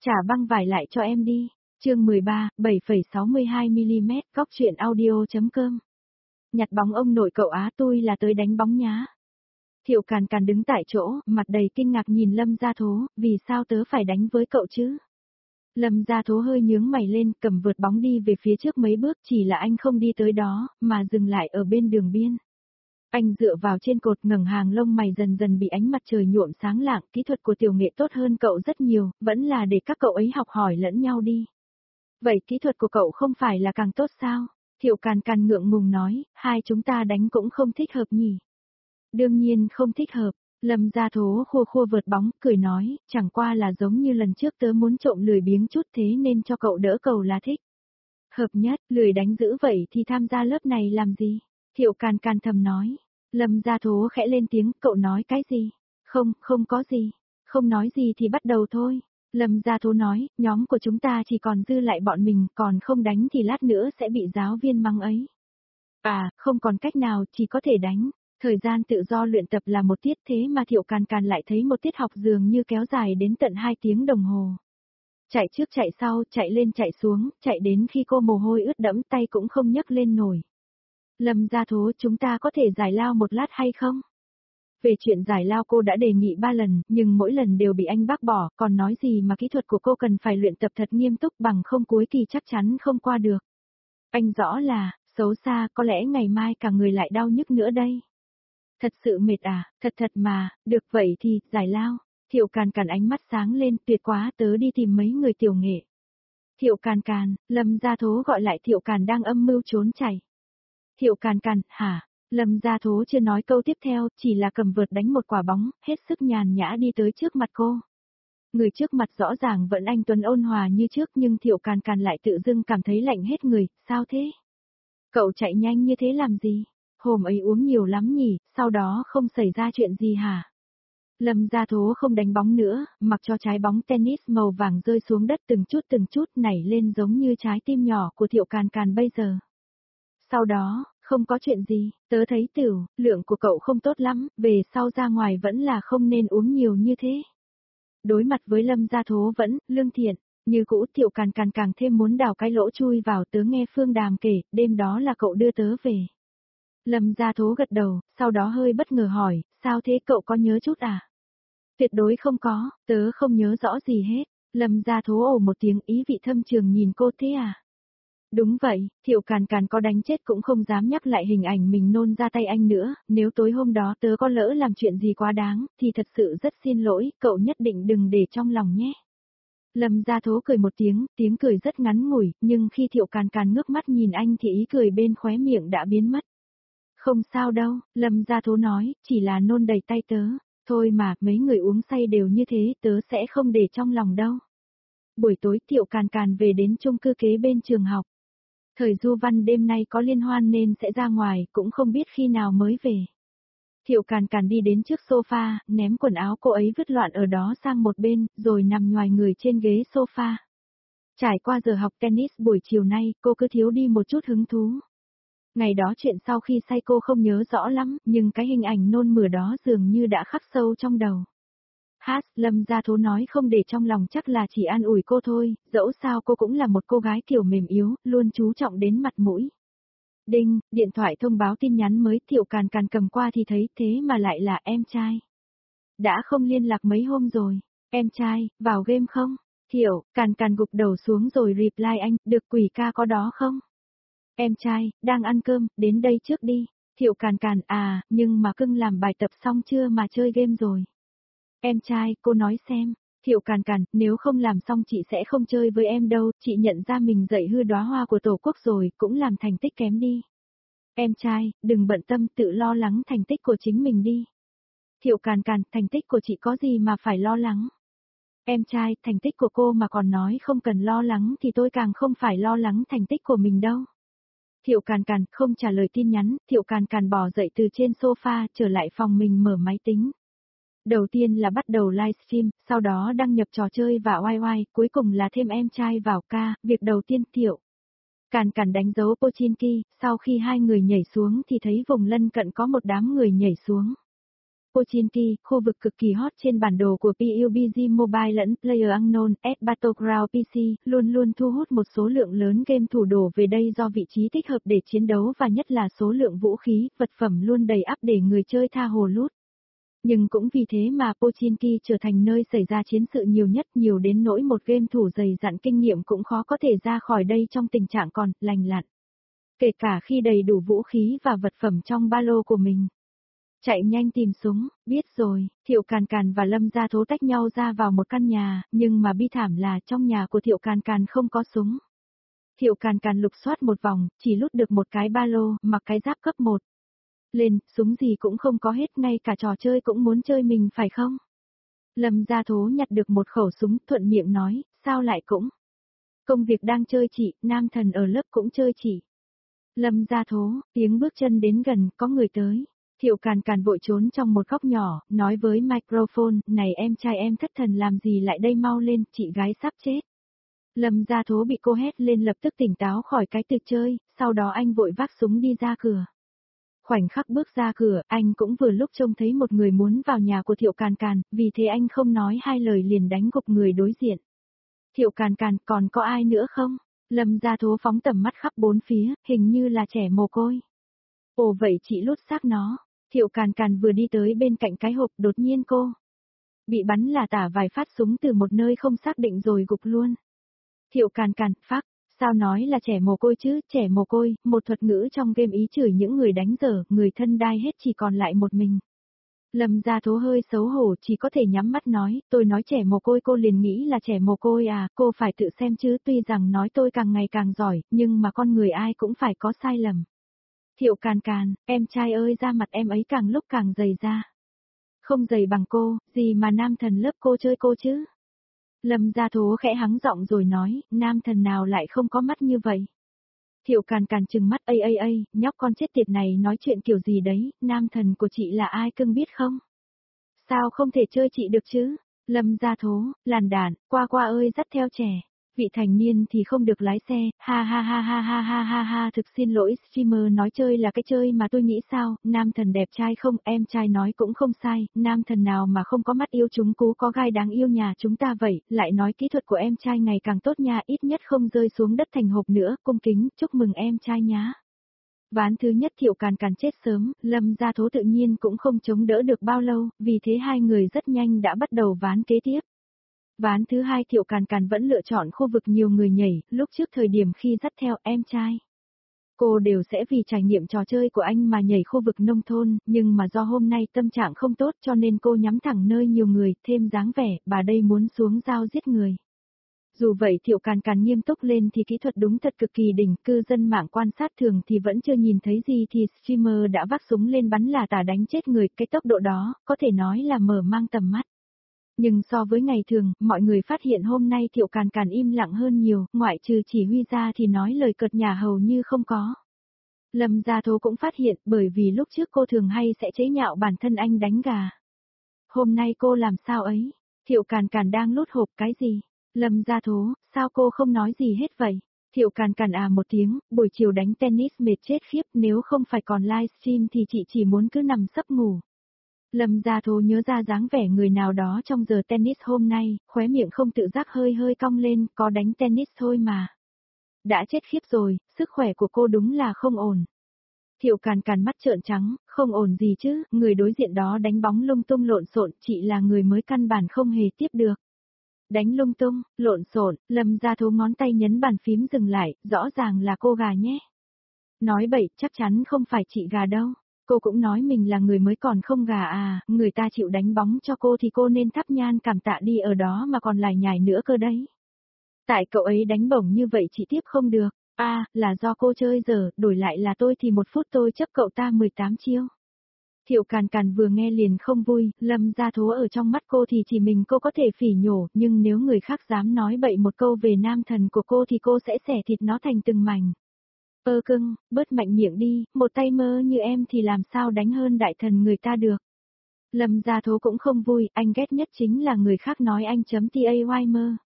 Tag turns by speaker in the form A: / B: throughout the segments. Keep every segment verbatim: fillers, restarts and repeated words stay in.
A: Trả băng vải lại cho em đi. Chương mười ba, bảy phẩy sáu mươi hai mi-li-mét, góc truyện audio chấm com. Nhặt bóng ông nội cậu Á, tôi là tới đánh bóng nhá. Thiệu Càn Càn đứng tại chỗ, mặt đầy kinh ngạc nhìn Lâm Gia Thố, vì sao tớ phải đánh với cậu chứ? Lâm Gia Thố hơi nhướng mày lên, cầm vợt bóng đi về phía trước mấy bước, chỉ là anh không đi tới đó, mà dừng lại ở bên đường biên. Anh dựa vào trên cột, ngẩng hàng lông mày dần dần bị ánh mặt trời nhuộm sáng lạng, kỹ thuật của tiểu nghệ tốt hơn cậu rất nhiều, vẫn là để các cậu ấy học hỏi lẫn nhau đi. Vậy kỹ thuật của cậu không phải là càng tốt sao? Thiệu Càn Càn ngượng ngùng nói, hai chúng ta đánh cũng không thích hợp nhỉ? Đương nhiên không thích hợp. Lâm Gia Thố khua khua vợt bóng, cười nói, chẳng qua là giống như lần trước tớ muốn trộm lười biếng chút thế nên cho cậu đỡ cầu là thích. Hợp nhất, lười đánh dữ vậy thì tham gia lớp này làm gì? Thiệu Càn Càn thầm nói. Lâm Gia Thố khẽ lên tiếng, cậu nói cái gì? Không, không có gì. Không nói gì thì bắt đầu thôi. Lâm Gia Thố nói, nhóm của chúng ta chỉ còn dư lại bọn mình, còn không đánh thì lát nữa sẽ bị giáo viên mắng ấy. À, không còn cách nào, chỉ có thể đánh. Thời gian tự do luyện tập là một tiết, thế mà Thiệu Càn Càn lại thấy một tiết học dường như kéo dài đến tận hai tiếng đồng hồ. Chạy trước chạy sau, chạy lên chạy xuống, chạy đến khi cô mồ hôi ướt đẫm tay cũng không nhấc lên nổi. Lâm Gia Thố, chúng ta có thể giải lao một lát hay không? Về chuyện giải lao cô đã đề nghị ba lần, nhưng mỗi lần đều bị anh bác bỏ, còn nói gì mà kỹ thuật của cô cần phải luyện tập thật nghiêm túc, bằng không cuối kỳ chắc chắn không qua được. Anh rõ là, xấu xa, có lẽ ngày mai cả người lại đau nhức nữa đây. Thật sự mệt à, thật thật mà, được vậy thì, giải lao. Thiệu Càn Càn ánh mắt sáng lên, tuyệt quá, tớ đi tìm mấy người tiểu nghệ. Thiệu Càn Càn, Lâm Gia Thố gọi lại Thiệu Càn đang âm mưu trốn chạy. Thiệu Càn Càn, hả? Lâm Gia Thố chưa nói câu tiếp theo, chỉ là cầm vợt đánh một quả bóng, hết sức nhàn nhã đi tới trước mặt cô. Người trước mặt rõ ràng vẫn anh tuấn ôn hòa như trước, nhưng Thiệu Càn Càn lại tự dưng cảm thấy lạnh hết người, sao thế? Cậu chạy nhanh như thế làm gì? Hôm ấy uống nhiều lắm nhỉ, sau đó không xảy ra chuyện gì hả? Lâm Gia Thố không đánh bóng nữa, mặc cho trái bóng tennis màu vàng rơi xuống đất từng chút từng chút nảy lên giống như trái tim nhỏ của Thiệu Càn Càn bây giờ. Sau đó, không có chuyện gì, tớ thấy tiểu, lượng của cậu không tốt lắm, về sau ra ngoài vẫn là không nên uống nhiều như thế. Đối mặt với Lâm Gia Thố vẫn, lương thiện, như cũ Thiệu Càn Càn càng thêm muốn đào cái lỗ chui vào. Tớ nghe Phương Đàm kể, đêm đó là cậu đưa tớ về. Lâm Gia Thố gật đầu, sau đó hơi bất ngờ hỏi, sao thế, cậu có nhớ chút à? Tuyệt đối không có, tớ không nhớ rõ gì hết. Lâm Gia Thố ồ một tiếng, ý vị thâm trường nhìn cô, thế à? Đúng vậy, Thiệu Càn Càn có đánh chết cũng không dám nhắc lại hình ảnh mình nôn ra tay anh nữa, nếu tối hôm đó tớ có lỡ làm chuyện gì quá đáng, thì thật sự rất xin lỗi, cậu nhất định đừng để trong lòng nhé. Lâm Gia Thố cười một tiếng, tiếng cười rất ngắn ngủi, nhưng khi Thiệu Càn Càn ngước mắt nhìn anh thì ý cười bên khóe miệng đã biến mất. Không sao đâu, Lâm Gia Thố nói, chỉ là nôn đầy tay tớ, thôi mà, mấy người uống say đều như thế, tớ sẽ không để trong lòng đâu. Buổi tối Thiệu Càn Càn về đến chung cư kế bên trường học. Thời du văn đêm nay có liên hoan nên sẽ ra ngoài, cũng không biết khi nào mới về. Thiệu Càn Càn đi đến trước sofa, ném quần áo cô ấy vứt loạn ở đó sang một bên, rồi nằm nhoài người trên ghế sofa. Trải qua giờ học tennis buổi chiều nay, cô cứ thiếu đi một chút hứng thú. Ngày đó chuyện sau khi say cô không nhớ rõ lắm, nhưng cái hình ảnh nôn mửa đó dường như đã khắc sâu trong đầu. Hát, Lâm Gia Thố nói không để trong lòng chắc là chỉ an ủi cô thôi, dẫu sao cô cũng là một cô gái kiểu mềm yếu, luôn chú trọng đến mặt mũi. Đinh, điện thoại thông báo tin nhắn mới. Thiệu Càn Càn cầm qua thì thấy, thế mà lại là em trai. Đã không liên lạc mấy hôm rồi, em trai, vào game không? Thiệu Càn Càn gục đầu xuống rồi reply anh, được quỷ ca có đó không? Em trai, đang ăn cơm, đến đây trước đi. Thiệu Càn Càn, à, nhưng mà cưng làm bài tập xong chưa mà chơi game rồi. Em trai, cô nói xem. Thiệu Càn Càn, nếu không làm xong chị sẽ không chơi với em đâu, chị nhận ra mình dạy hư đóa hoa của Tổ quốc rồi, cũng làm thành tích kém đi. Em trai, đừng bận tâm, tự lo lắng thành tích của chính mình đi. Thiệu Càn Càn, thành tích của chị có gì mà phải lo lắng. Em trai, thành tích của cô mà còn nói không cần lo lắng thì tôi càng không phải lo lắng thành tích của mình đâu. Thiệu Càn Càn không trả lời tin nhắn, Thiệu Càn Càn bò dậy từ trên sofa, trở lại phòng mình mở máy tính. Đầu tiên là bắt đầu livestream, sau đó đăng nhập trò chơi và oai oai, cuối cùng là thêm em trai vào ca. Việc đầu tiên Thiệu Càn Càn đánh dấu Pochinki, sau khi hai người nhảy xuống thì thấy vùng lân cận có một đám người nhảy xuống. Pochinki, khu vực cực kỳ hot trên bản đồ của pê u bê giê Mobile lẫn PlayerUnknown, S Battleground pê xê, luôn luôn thu hút một số lượng lớn game thủ đổ về đây do vị trí thích hợp để chiến đấu và nhất là số lượng vũ khí, vật phẩm luôn đầy ắp để người chơi tha hồ lút. Nhưng cũng vì thế mà Pochinki trở thành nơi xảy ra chiến sự nhiều nhất, nhiều đến nỗi một game thủ dày dặn kinh nghiệm cũng khó có thể ra khỏi đây trong tình trạng còn lành lặn. Kể cả khi đầy đủ vũ khí và vật phẩm trong ba lô của mình. Chạy nhanh tìm súng, biết rồi, Thiệu Càn Càn và Lâm Gia Thố tách nhau ra vào một căn nhà, nhưng mà bi thảm là trong nhà của Thiệu Càn Càn không có súng. Thiệu Càn Càn lục soát một vòng, chỉ lút được một cái ba lô, mặc cái giáp cấp một. Lên, súng gì cũng không có hết, ngay cả trò chơi cũng muốn chơi mình phải không? Lâm Gia Thố nhặt được một khẩu súng, thuận miệng nói, sao lại cũng? Công việc đang chơi chị, nam thần ở lớp cũng chơi chị. Lâm Gia Thố, tiếng bước chân đến gần, có người tới. Thiệu Càn Càn vội trốn trong một góc nhỏ, nói với microphone, này em trai em thất thần làm gì lại đây, mau lên, chị gái sắp chết. Lâm Gia Thố bị cô hét lên lập tức tỉnh táo khỏi cái tiệc chơi, sau đó anh vội vác súng đi ra cửa. Khoảnh khắc bước ra cửa, anh cũng vừa lúc trông thấy một người muốn vào nhà của Thiệu Càn Càn, vì thế anh không nói hai lời liền đánh gục người đối diện. Thiệu Càn Càn, còn có ai nữa không? Lâm Gia Thố phóng tầm mắt khắp bốn phía, hình như là trẻ mồ côi. Ồ vậy chị lút xác nó. Thiệu Càn Càn vừa đi tới bên cạnh cái hộp, đột nhiên cô bị bắn là tả vài phát súng từ một nơi không xác định rồi gục luôn. Thiệu Càn Càn, phác, sao nói là trẻ mồ côi chứ, trẻ mồ côi, một thuật ngữ trong game ý chửi những người đánh dở, người thân đai hết chỉ còn lại một mình. Lâm Gia Thố hơi xấu hổ chỉ có thể nhắm mắt nói, tôi nói trẻ mồ côi cô liền nghĩ là trẻ mồ côi à, cô phải tự xem chứ, tuy rằng nói tôi càng ngày càng giỏi, nhưng mà con người ai cũng phải có sai lầm. Thiệu Càn Càn, em trai ơi, da mặt em ấy càng lúc càng dày ra. Không dày bằng cô, gì mà nam thần lớp cô chơi cô chứ? Lâm Gia Thố khẽ hắng giọng rồi nói, nam thần nào lại không có mắt như vậy? Thiệu Càn Càn trừng mắt, ây ây ây, nhóc con chết tiệt này nói chuyện kiểu gì đấy, nam thần của chị là ai cưng biết không? Sao không thể chơi chị được chứ? Lâm Gia Thố, làn đàn, qua qua ơi dắt theo trẻ. Vị thành niên thì không được lái xe, ha ha ha ha ha ha ha ha, thực xin lỗi, streamer nói chơi là cái chơi mà tôi nghĩ sao, nam thần đẹp trai không, em trai nói cũng không sai, nam thần nào mà không có mắt yêu chúng cú có gai đáng yêu nhà chúng ta vậy, lại nói kỹ thuật của em trai ngày càng tốt nha, ít nhất không rơi xuống đất thành hộp nữa, cung kính, chúc mừng em trai nhá. Ván thứ nhất Thiệu Càn Càn chết sớm, Lâm Gia Thố tự nhiên cũng không chống đỡ được bao lâu, vì thế hai người rất nhanh đã bắt đầu ván kế tiếp. Ván thứ hai Thiệu Càn Càn vẫn lựa chọn khu vực nhiều người nhảy, lúc trước thời điểm khi dắt theo em trai. Cô đều sẽ vì trải nghiệm trò chơi của anh mà nhảy khu vực nông thôn, nhưng mà do hôm nay tâm trạng không tốt cho nên cô nhắm thẳng nơi nhiều người, thêm dáng vẻ, bà đây muốn xuống dao giết người. Dù vậy Thiệu Càn Càn nghiêm túc lên thì kỹ thuật đúng thật cực kỳ đỉnh, cư dân mạng quan sát thường thì vẫn chưa nhìn thấy gì thì streamer đã vác súng lên bắn là tả đánh chết người, cái tốc độ đó, có thể nói là mở mang tầm mắt. Nhưng so với ngày thường, mọi người phát hiện hôm nay Thiệu Càn Càn im lặng hơn nhiều, ngoại trừ chỉ huy ra thì nói lời cợt nhả hầu như không có. Lâm Gia Thố cũng phát hiện, bởi vì lúc trước cô thường hay sẽ chế nhạo bản thân anh đánh gà. Hôm nay cô làm sao ấy? Thiệu Càn Càn đang lút hộp cái gì? Lâm Gia Thố, sao cô không nói gì hết vậy? Thiệu Càn Càn à một tiếng, buổi chiều đánh tennis mệt chết khiếp, nếu không phải còn livestream thì chị chỉ muốn cứ nằm sấp ngủ. Lâm Gia Thố nhớ ra dáng vẻ người nào đó trong giờ tennis hôm nay, khóe miệng không tự giác hơi hơi cong lên, có đánh tennis thôi mà. Đã chết khiếp rồi, sức khỏe của cô đúng là không ổn. Thiệu Càn Càn mắt trợn trắng, không ổn gì chứ, người đối diện đó đánh bóng lung tung lộn xộn, chị là người mới căn bản không hề tiếp được. Đánh lung tung, lộn xộn, Lâm Gia Thố ngón tay nhấn bàn phím dừng lại, rõ ràng là cô gà nhé. Nói bậy, chắc chắn không phải chị gà đâu. Cô cũng nói mình là người mới còn không gà à, người ta chịu đánh bóng cho cô thì cô nên thắp nhan cảm tạ đi ở đó mà còn lải nhải nữa cơ đấy. Tại cậu ấy đánh bổng như vậy chị tiếp không được, à, là do cô chơi dở, đổi lại là tôi thì một phút tôi chấp cậu ta mười tám chiêu. Thiệu Càn Càn vừa nghe liền không vui, Lâm Gia Thố ở trong mắt cô thì chỉ mình cô có thể phỉ nhổ, nhưng nếu người khác dám nói bậy một câu về nam thần của cô thì cô sẽ xẻ thịt nó thành từng mảnh. Ơ cưng, bớt mạnh miệng đi, một tay mơ như em thì làm sao đánh hơn đại thần người ta được. Lâm Gia Thố cũng không vui, anh ghét nhất chính là người khác nói anh chấm tay mơ.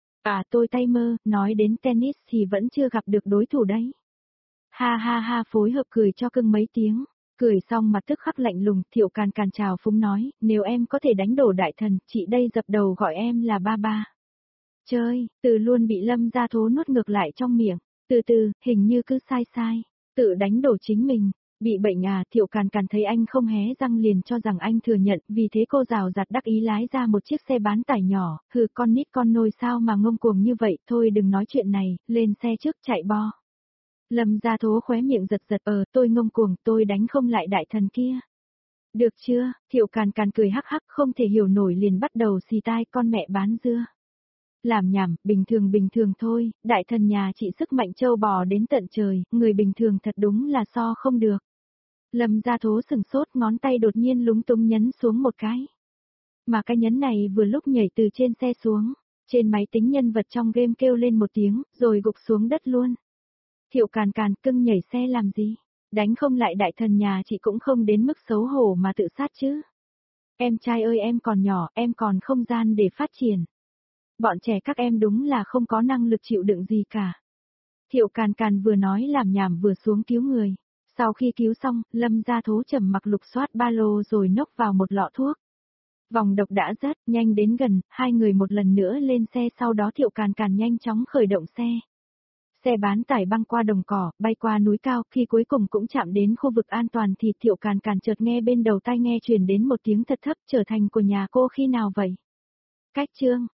A: À tôi tay mơ, nói đến tennis thì vẫn chưa gặp được đối thủ đấy. Ha ha ha phối hợp cười cho cưng mấy tiếng. Cười xong mặt tức khắc lạnh lùng, Thiệu Càn Càn chào phúng nói, nếu em có thể đánh đổ đại thần, chị đây dập đầu gọi em là ba ba. Chơi, từ luôn bị Lâm Gia Thố nuốt ngược lại trong miệng, từ từ, hình như cứ sai sai, tự đánh đổ chính mình. Bị bệnh à, Thiệu Càn Càn thấy anh không hé răng liền cho rằng anh thừa nhận, vì thế cô rào rạt đắc ý lái ra một chiếc xe bán tải nhỏ, hừ con nít con nôi sao mà ngông cuồng như vậy, thôi đừng nói chuyện này, lên xe trước chạy bo. Lâm Gia Thố khóe miệng giật giật, ờ tôi ngông cuồng, tôi đánh không lại đại thần kia. Được chưa, Thiệu Càn Càn cười hắc hắc không thể hiểu nổi liền bắt đầu xì tai con mẹ bán dưa. Làm nhảm, bình thường bình thường thôi, đại thần nhà chị sức mạnh châu bò đến tận trời, người bình thường thật đúng là so không được. Lâm Gia Thố sừng sốt ngón tay đột nhiên lúng túng nhấn xuống một cái. Mà cái nhấn này vừa lúc nhảy từ trên xe xuống, trên máy tính nhân vật trong game kêu lên một tiếng, rồi gục xuống đất luôn. Thiệu Càn Càn cưng nhảy xe làm gì? Đánh không lại đại thần nhà chị cũng không đến mức xấu hổ mà tự sát chứ. Em trai ơi em còn nhỏ, em còn không gian để phát triển. Bọn trẻ các em đúng là không có năng lực chịu đựng gì cả. Thiệu Càn Càn vừa nói làm nhảm vừa xuống cứu người. Sau khi cứu xong, Lâm Gia Thố trầm mặc lục soát ba lô rồi nốc vào một lọ thuốc. Vòng độc đã rất nhanh đến gần, hai người một lần nữa lên xe sau đó Thiệu Càn Càn nhanh chóng khởi động xe. Xe bán tải băng qua đồng cỏ, bay qua núi cao, khi cuối cùng cũng chạm đến khu vực an toàn thì Thiệu Càn Càn chợt nghe bên đầu tai nghe truyền đến một tiếng thật thấp trở thành của nhà cô khi nào vậy? Cách chương